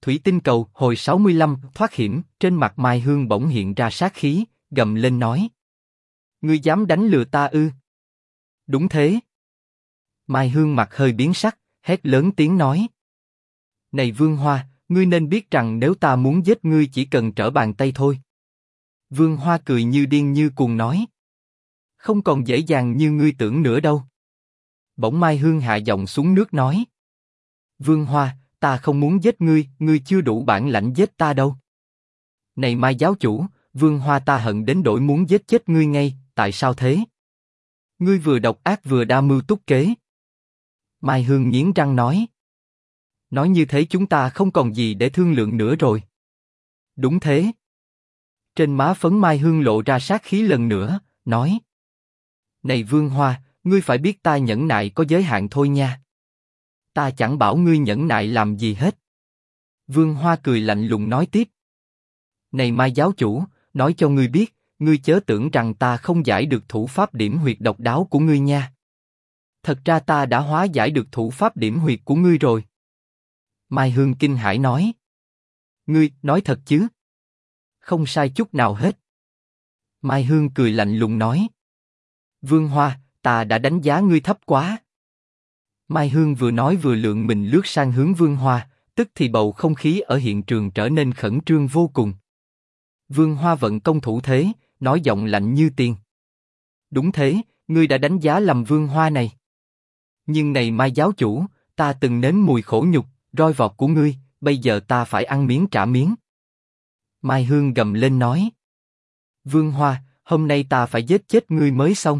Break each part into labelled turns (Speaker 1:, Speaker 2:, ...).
Speaker 1: Thủy tinh cầu hồi 65 thoát hiểm, trên mặt Mai Hương bỗng hiện ra sát khí, gầm lên nói. Ngươi dám đánh lừa ta ư? Đúng thế. Mai Hương mặt hơi biến sắc, hét lớn tiếng nói. Này Vương Hoa, ngươi nên biết rằng nếu ta muốn giết ngươi chỉ cần trở bàn tay thôi. Vương Hoa cười như điên như cuồng nói. Không còn dễ dàng như ngươi tưởng nữa đâu. Bỗng Mai Hương hạ giọng xuống nước nói. Vương Hoa, ta không muốn giết ngươi, ngươi chưa đủ bản lãnh giết ta đâu. Này Mai giáo chủ, Vương Hoa ta hận đến đổi muốn giết chết ngươi ngay, tại sao thế? Ngươi vừa độc ác vừa đa mưu túc kế. Mai Hương nghiến răng nói. Nói như thế chúng ta không còn gì để thương lượng nữa rồi. Đúng thế. Trên má phấn Mai Hương lộ ra sát khí lần nữa, nói. Này Vương Hoa, ngươi phải biết ta nhẫn nại có giới hạn thôi nha. Ta chẳng bảo ngươi nhẫn nại làm gì hết. Vương Hoa cười lạnh lùng nói tiếp. Này Mai giáo chủ, nói cho ngươi biết, ngươi chớ tưởng rằng ta không giải được thủ pháp điểm huyệt độc đáo của ngươi nha. Thật ra ta đã hóa giải được thủ pháp điểm huyệt của ngươi rồi. Mai Hương kinh hãi nói. Ngươi, nói thật chứ? Không sai chút nào hết. Mai Hương cười lạnh lùng nói. Vương Hoa, ta đã đánh giá ngươi thấp quá. Mai Hương vừa nói vừa lượn mình lướt sang hướng Vương Hoa, tức thì bầu không khí ở hiện trường trở nên khẩn trương vô cùng. Vương Hoa vận công thủ thế, nói giọng lạnh như tiền. Đúng thế, ngươi đã đánh giá lầm Vương Hoa này. Nhưng này Mai giáo chủ, ta từng nếm mùi khổ nhục, roi vọt của ngươi, bây giờ ta phải ăn miếng trả miếng. Mai Hương gầm lên nói. Vương Hoa, hôm nay ta phải giết chết ngươi mới xong.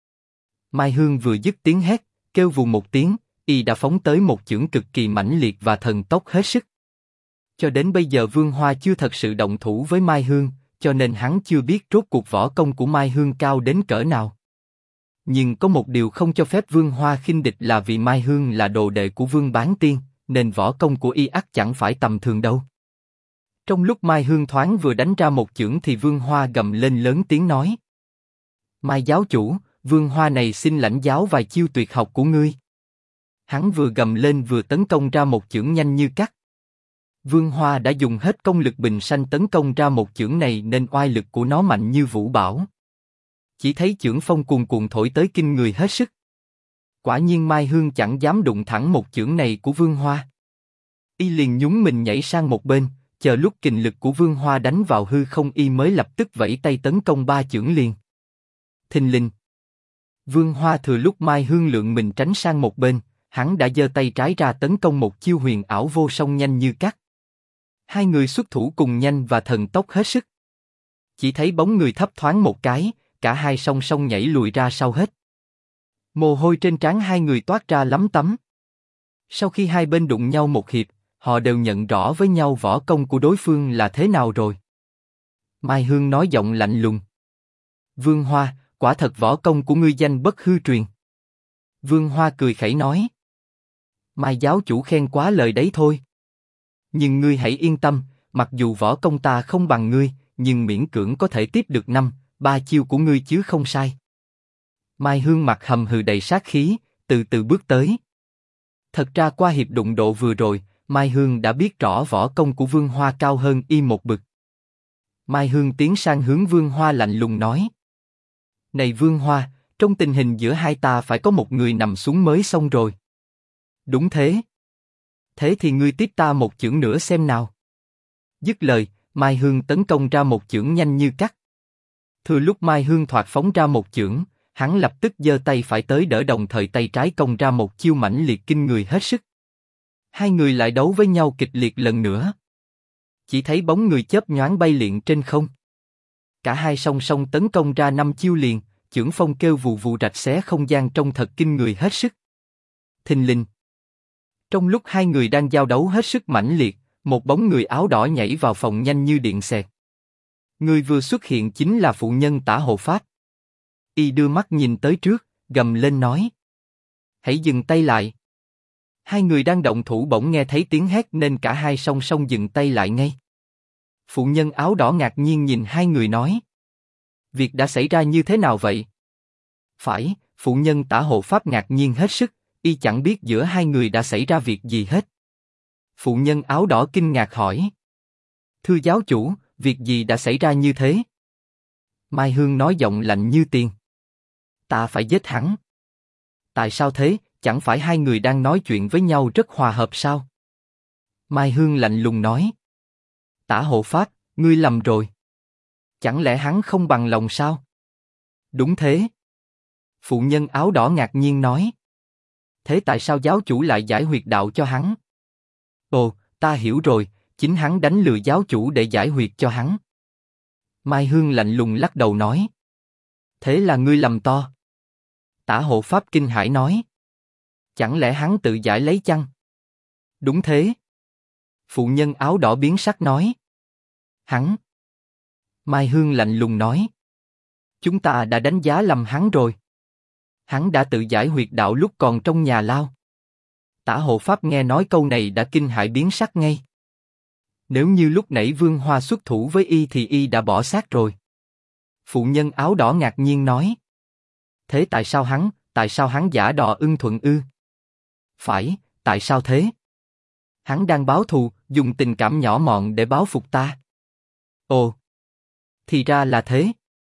Speaker 1: Mai Hương vừa dứt tiếng hét, kêu vù một tiếng, y đã phóng tới một chưởng cực kỳ mãnh liệt và thần tốc hết sức. Cho đến bây giờ Vương Hoa chưa thật sự động thủ với Mai Hương, cho nên hắn chưa biết rốt cuộc võ công của Mai Hương cao đến cỡ nào. Nhưng có một điều không cho phép Vương Hoa khinh địch là vì Mai Hương là đồ đệ của Vương Bán Tiên, nên võ công của y ắt chẳng phải tầm thường đâu. Trong lúc Mai Hương thoáng vừa đánh ra một chưởng thì Vương Hoa gầm lên lớn tiếng nói. Mai giáo chủ, Vương Hoa này xin lãnh giáo vài chiêu tuyệt học của ngươi. Hắn vừa gầm lên vừa tấn công ra một chưởng nhanh như cắt. Vương Hoa đã dùng hết công lực bình sanh tấn công ra một chưởng này nên oai lực của nó mạnh như vũ bão. Chỉ thấy chưởng phong cuồn cuộn thổi tới kinh người hết sức. Quả nhiên Mai Hương chẳng dám đụng thẳng một chưởng này của Vương Hoa. Y liền nhún mình nhảy sang một bên, chờ lúc kình lực của Vương Hoa đánh vào hư không y mới lập tức vẫy tay tấn công ba chưởng liền. Thình lình. Vương Hoa thừa lúc Mai Hương lượn mình tránh sang một bên, hắn đã giơ tay trái ra tấn công một chiêu huyền ảo vô song nhanh như cắt. Hai người xuất thủ cùng nhanh và thần tốc hết sức. Chỉ thấy bóng người thấp thoáng một cái, cả hai song song nhảy lùi ra sau hết. Mồ hôi trên trán hai người toát ra lắm tấm. Sau khi hai bên đụng nhau một hiệp, họ đều nhận rõ với nhau võ công của đối phương là thế nào rồi. Mai Hương nói giọng lạnh lùng. Vương Hoa, quả thật võ công của ngươi danh bất hư truyền. Vương Hoa cười khẩy nói. Mai giáo chủ khen quá lời đấy thôi. Nhưng ngươi hãy yên tâm, mặc dù võ công ta không bằng ngươi, nhưng miễn cưỡng có thể tiếp được 5-3 chiêu của ngươi chứ không sai. Mai Hương mặt hầm hừ đầy sát khí, từ từ bước tới. Thật ra qua hiệp đụng độ vừa rồi, Mai Hương đã biết rõ võ công của Vương Hoa cao hơn y một bậc. Mai Hương tiến sang hướng Vương Hoa lạnh lùng nói. Này Vương Hoa, trong tình hình giữa hai ta phải có một người nằm xuống mới xong rồi. Đúng thế. Thế thì ngươi tiếp ta một chưởng nữa xem nào. Dứt lời, Mai Hương tấn công ra một chưởng nhanh như cắt. Thừa lúc Mai Hương thoạt phóng ra một chưởng, hắn lập tức giơ tay phải tới đỡ đồng thời tay trái công ra một chiêu mãnh liệt kinh người hết sức. Hai người lại đấu với nhau kịch liệt lần nữa. Chỉ thấy bóng người chớp nhoáng bay liệng trên không. Cả hai song song tấn công ra 5 chiêu liền, chưởng phong kêu vù vù rạch xé không gian trông thật kinh người hết sức. Thình lình. Trong lúc hai người đang giao đấu hết sức mãnh liệt, một bóng người áo đỏ nhảy vào phòng nhanh như điện xẹt. Người vừa xuất hiện chính là phụ nhân Tả Hộ Pháp. Y đưa mắt nhìn tới trước, gầm lên nói. Hãy dừng tay lại. Hai người đang động thủ bỗng nghe thấy tiếng hét nên cả hai song song dừng tay lại ngay. Phụ nhân áo đỏ ngạc nhiên nhìn hai người nói. Việc đã xảy ra như thế nào vậy? Phải, phụ nhân Tả Hộ Pháp ngạc nhiên hết sức, y chẳng biết giữa hai người đã xảy ra việc gì hết. Phụ nhân áo đỏ kinh ngạc hỏi. Thưa giáo chủ, việc gì đã xảy ra như thế? Mai Hương nói giọng lạnh như tiền. Ta phải giết hắn. Tại sao thế, chẳng phải hai người đang nói chuyện với nhau rất hòa hợp sao? Mai Hương lạnh lùng nói. Tả hộ pháp, ngươi lầm rồi. Chẳng lẽ hắn không bằng lòng sao? Đúng thế. Phụ nhân áo đỏ ngạc nhiên nói. Thế tại sao giáo chủ lại giải huyệt đạo cho hắn? Ồ, ta hiểu rồi, chính hắn đánh lừa giáo chủ để giải huyệt cho hắn. Mai Hương lạnh lùng lắc đầu nói. Thế là ngươi lầm to. Tả hộ pháp kinh hãi nói. Chẳng lẽ hắn tự giải lấy chăng? Đúng thế. Phụ nhân áo đỏ biến sắc nói. Hắn. Mai Hương lạnh lùng nói. Chúng ta đã đánh giá lầm hắn rồi. Hắn đã tự giải huyệt đạo lúc còn trong nhà lao. Tả hộ pháp nghe nói câu này đã kinh hãi biến sắc ngay. Nếu như lúc nãy Vương Hoa xuất thủ với y thì y đã bỏ xác rồi. Phụ nhân áo đỏ ngạc nhiên nói. Thế tại sao hắn giả đò ưng thuận ư? Phải, tại sao thế? Hắn đang báo thù, dùng tình cảm nhỏ mọn để báo phục ta. Ồ, thì ra là thế.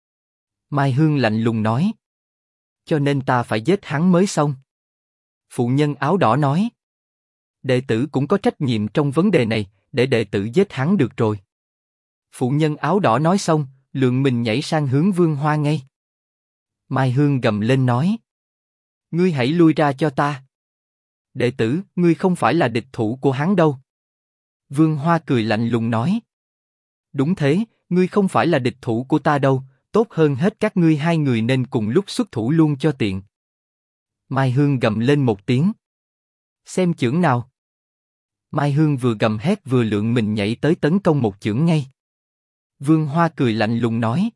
Speaker 1: Mai Hương lạnh lùng nói. Cho nên ta phải giết hắn mới xong. Phụ nhân áo đỏ nói. Đệ tử cũng có trách nhiệm trong vấn đề này, để đệ tử giết hắn được rồi. Phụ nhân áo đỏ nói xong, lượng mình nhảy sang hướng Vương Hoa ngay. Mai Hương gầm lên nói. Ngươi hãy lui ra cho ta. Đệ tử, ngươi không phải là địch thủ của hắn đâu. Vương Hoa cười lạnh lùng nói. Đúng thế, ngươi không phải là địch thủ của ta đâu, tốt hơn hết các ngươi hai người nên cùng lúc xuất thủ luôn cho tiện. Mai Hương gầm lên một tiếng. Xem chưởng nào. Mai Hương vừa gầm hét vừa lượng mình nhảy tới tấn công một chưởng ngay. Vương Hoa cười lạnh lùng nói.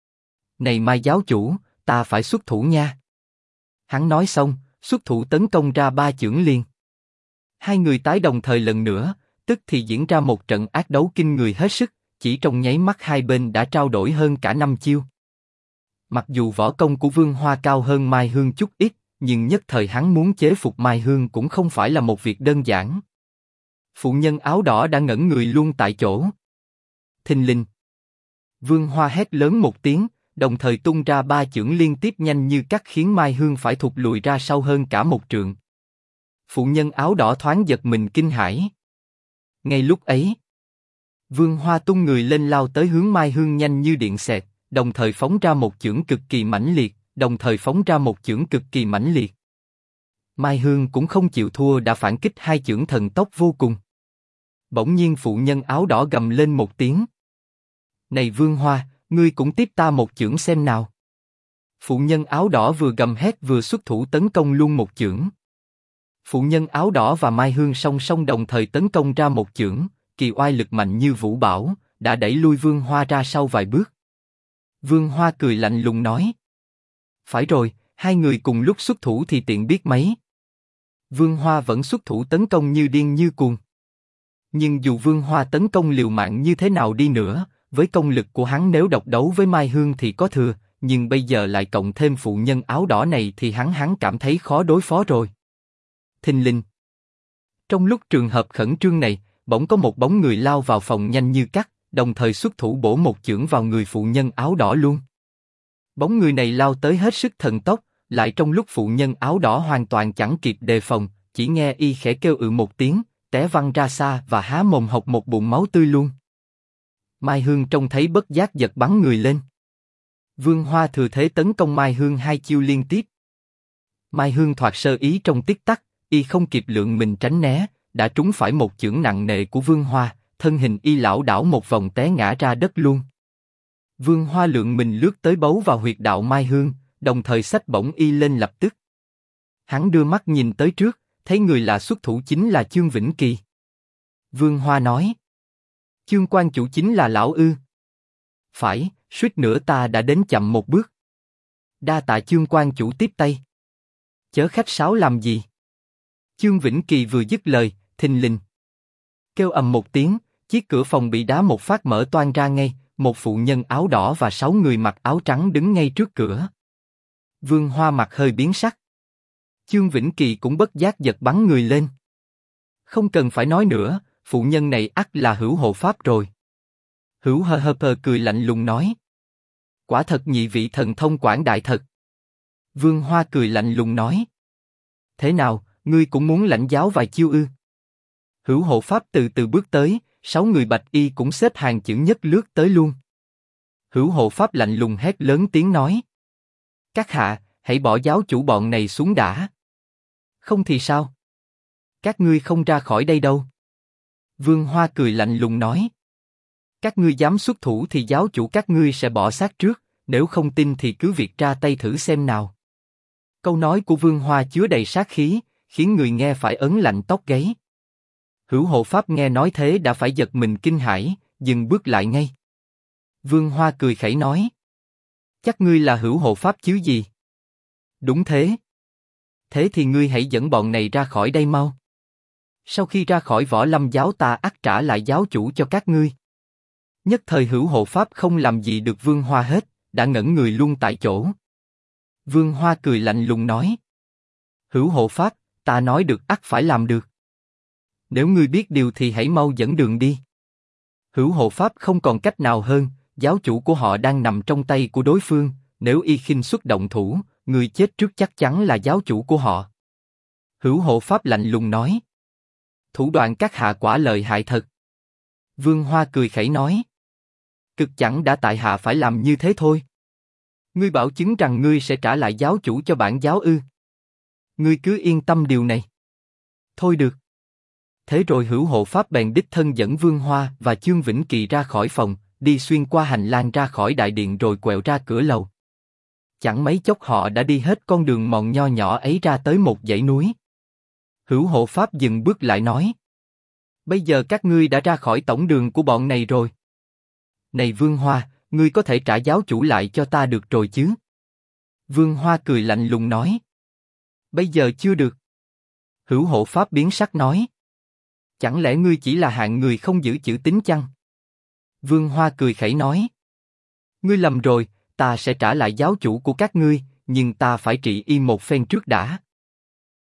Speaker 1: Này Mai giáo chủ, ta phải xuất thủ nha. Hắn nói xong, xuất thủ tấn công ra 3 chưởng liền. Hai người tái đồng thời lần nữa, tức thì diễn ra một trận ác đấu kinh người hết sức, chỉ trong nháy mắt hai bên đã trao đổi hơn cả 5 chiêu. Mặc dù võ công của Vương Hoa cao hơn Mai Hương chút ít, nhưng nhất thời hắn muốn chế phục Mai Hương cũng không phải là một việc đơn giản. Phụ nhân áo đỏ đã ngẩn người luôn tại chỗ. Thình lình. Vương Hoa hét lớn một tiếng, đồng thời tung ra 3 chưởng liên tiếp nhanh như cắt khiến Mai Hương phải thụt lùi ra sau hơn cả 1 trượng. Phụ nhân áo đỏ thoáng giật mình kinh hãi. Ngay lúc ấy, Vương Hoa tung người lên lao tới hướng Mai Hương nhanh như điện xẹt, đồng thời phóng ra một chưởng cực kỳ mãnh liệt. Mai Hương cũng không chịu thua đã phản kích 2 chưởng thần tốc vô cùng. Bỗng nhiên phụ nhân áo đỏ gầm lên một tiếng. Này Vương Hoa, ngươi cũng tiếp ta một chưởng xem nào. Phụ nhân áo đỏ vừa gầm hét vừa xuất thủ tấn công luôn một chưởng. Phụ nhân áo đỏ và Mai Hương song song đồng thời tấn công ra một chưởng, kỳ oai lực mạnh như vũ bão, đã đẩy lui Vương Hoa ra sau vài bước. Vương Hoa cười lạnh lùng nói. Phải rồi, hai người cùng lúc xuất thủ thì tiện biết mấy. Vương Hoa vẫn xuất thủ tấn công như điên như cuồng. Nhưng dù Vương Hoa tấn công liều mạng như thế nào đi nữa, với công lực của hắn nếu độc đấu với Mai Hương thì có thừa, nhưng bây giờ lại cộng thêm phụ nhân áo đỏ này thì hắn cảm thấy khó đối phó rồi. Thình lình. Trong lúc trường hợp khẩn trương này, bỗng có một bóng người lao vào phòng nhanh như cắt, đồng thời xuất thủ bổ một chưởng vào người phụ nhân áo đỏ luôn. Bóng người này lao tới hết sức thần tốc, lại trong lúc phụ nhân áo đỏ hoàn toàn chẳng kịp đề phòng, chỉ nghe y khẽ kêu một tiếng, té văng ra xa và há mồm hộc một bụng máu tươi luôn. Mai Hương trông thấy bất giác giật bắn người lên. Vương Hoa thừa thế tấn công Mai Hương 2 chiêu liên tiếp. Mai Hương thoạt sơ ý trong tích tắc, y không kịp lượng mình tránh né, đã trúng phải một chưởng nặng nề của Vương Hoa, thân hình y lảo đảo một vòng té ngã ra đất luôn. Vương Hoa lượng mình lướt tới bấu vào huyệt đạo Mai Hương, đồng thời xách bổng y lên lập tức. Hắn đưa mắt nhìn tới trước, thấy người lạ xuất thủ chính là Chương Vĩnh Kỳ. Vương Hoa nói. Chương quan chủ chính là lão ư? Phải, suýt nữa ta đã đến chậm một bước. Đa tạ Chương quan chủ tiếp tay. Chớ khách sáo làm gì? Chương Vĩnh Kỳ vừa dứt lời, thình lình. Kêu ầm một tiếng, chiếc cửa phòng bị đá một phát mở toang ra ngay, một phụ nhân áo đỏ và 6 người mặc áo trắng đứng ngay trước cửa. Vương Hoa mặt hơi biến sắc. Chương Vĩnh Kỳ cũng bất giác giật bắn người lên. Không cần phải nói nữa, phụ nhân này ắt là Hữu hộ pháp rồi. Hữu hơ hơ pờ cười lạnh lùng nói. Quả thật nhị vị thần thông quảng đại thật. Vương Hoa cười lạnh lùng nói. Thế nào, ngươi cũng muốn lãnh giáo vài chiêu ư? Hữu hộ pháp từ từ bước tới, 6 người bạch y cũng xếp hàng chữ nhất lướt tới luôn. Hữu hộ pháp lạnh lùng hét lớn tiếng nói. Các hạ, hãy bỏ giáo chủ bọn này xuống đã. Không thì sao? Các ngươi không ra khỏi đây đâu. Vương Hoa cười lạnh lùng nói. Các ngươi dám xuất thủ thì giáo chủ các ngươi sẽ bỏ xác trước, nếu không tin thì cứ việc ra tay thử xem nào. Câu nói của Vương Hoa chứa đầy sát khí, khiến người nghe phải ớn lạnh tóc gáy. Hữu hộ pháp nghe nói thế đã phải giật mình kinh hãi, dừng bước lại ngay. Vương Hoa cười khẩy nói. Chắc ngươi là Hữu hộ pháp chứ gì? Đúng thế. Thế thì ngươi hãy dẫn bọn này ra khỏi đây mau. Sau khi ra khỏi Võ Lâm giáo ta ắt trả lại giáo chủ cho các ngươi. Nhất thời Hữu hộ pháp không làm gì được Vương Hoa hết, đã ngẩn người luôn tại chỗ. Vương Hoa cười lạnh lùng nói. Hữu hộ pháp, ta nói được ắt phải làm được. Nếu ngươi biết điều thì hãy mau dẫn đường đi. Hữu hộ pháp không còn cách nào hơn, giáo chủ của họ đang nằm trong tay của đối phương, nếu y khinh suất động thủ, người chết trước chắc chắn là giáo chủ của họ. Hữu hộ pháp lạnh lùng nói. Thủ đoạn các hạ quả lợi hại thật. Vương Hoa cười khẩy nói. Cực chẳng đã tại hạ phải làm như thế thôi. Ngươi bảo chứng rằng ngươi sẽ trả lại giáo chủ cho bản giáo ư? Ngươi cứ yên tâm điều này. Thôi được. Thế rồi Hữu hộ pháp bèn đích thân dẫn Vương Hoa và Chương Vĩnh Kỳ ra khỏi phòng, đi xuyên qua hành lang ra khỏi đại điện rồi quẹo ra cửa lầu. Chẳng mấy chốc họ đã đi hết con đường mòn nho nhỏ ấy ra tới một dãy núi. Hữu hộ pháp dừng bước lại nói. Bây giờ các ngươi đã ra khỏi tổng đường của bọn này rồi. Này Vương Hoa, ngươi có thể trả giáo chủ lại cho ta được rồi chứ? Vương Hoa cười lạnh lùng nói. Bây giờ chưa được. Hữu hộ pháp biến sắc nói. Chẳng lẽ ngươi chỉ là hạng người không giữ chữ tín chăng? Vương Hoa cười khẩy nói. Ngươi lầm rồi, ta sẽ trả lại giáo chủ của các ngươi, nhưng ta phải trị y một phen trước đã.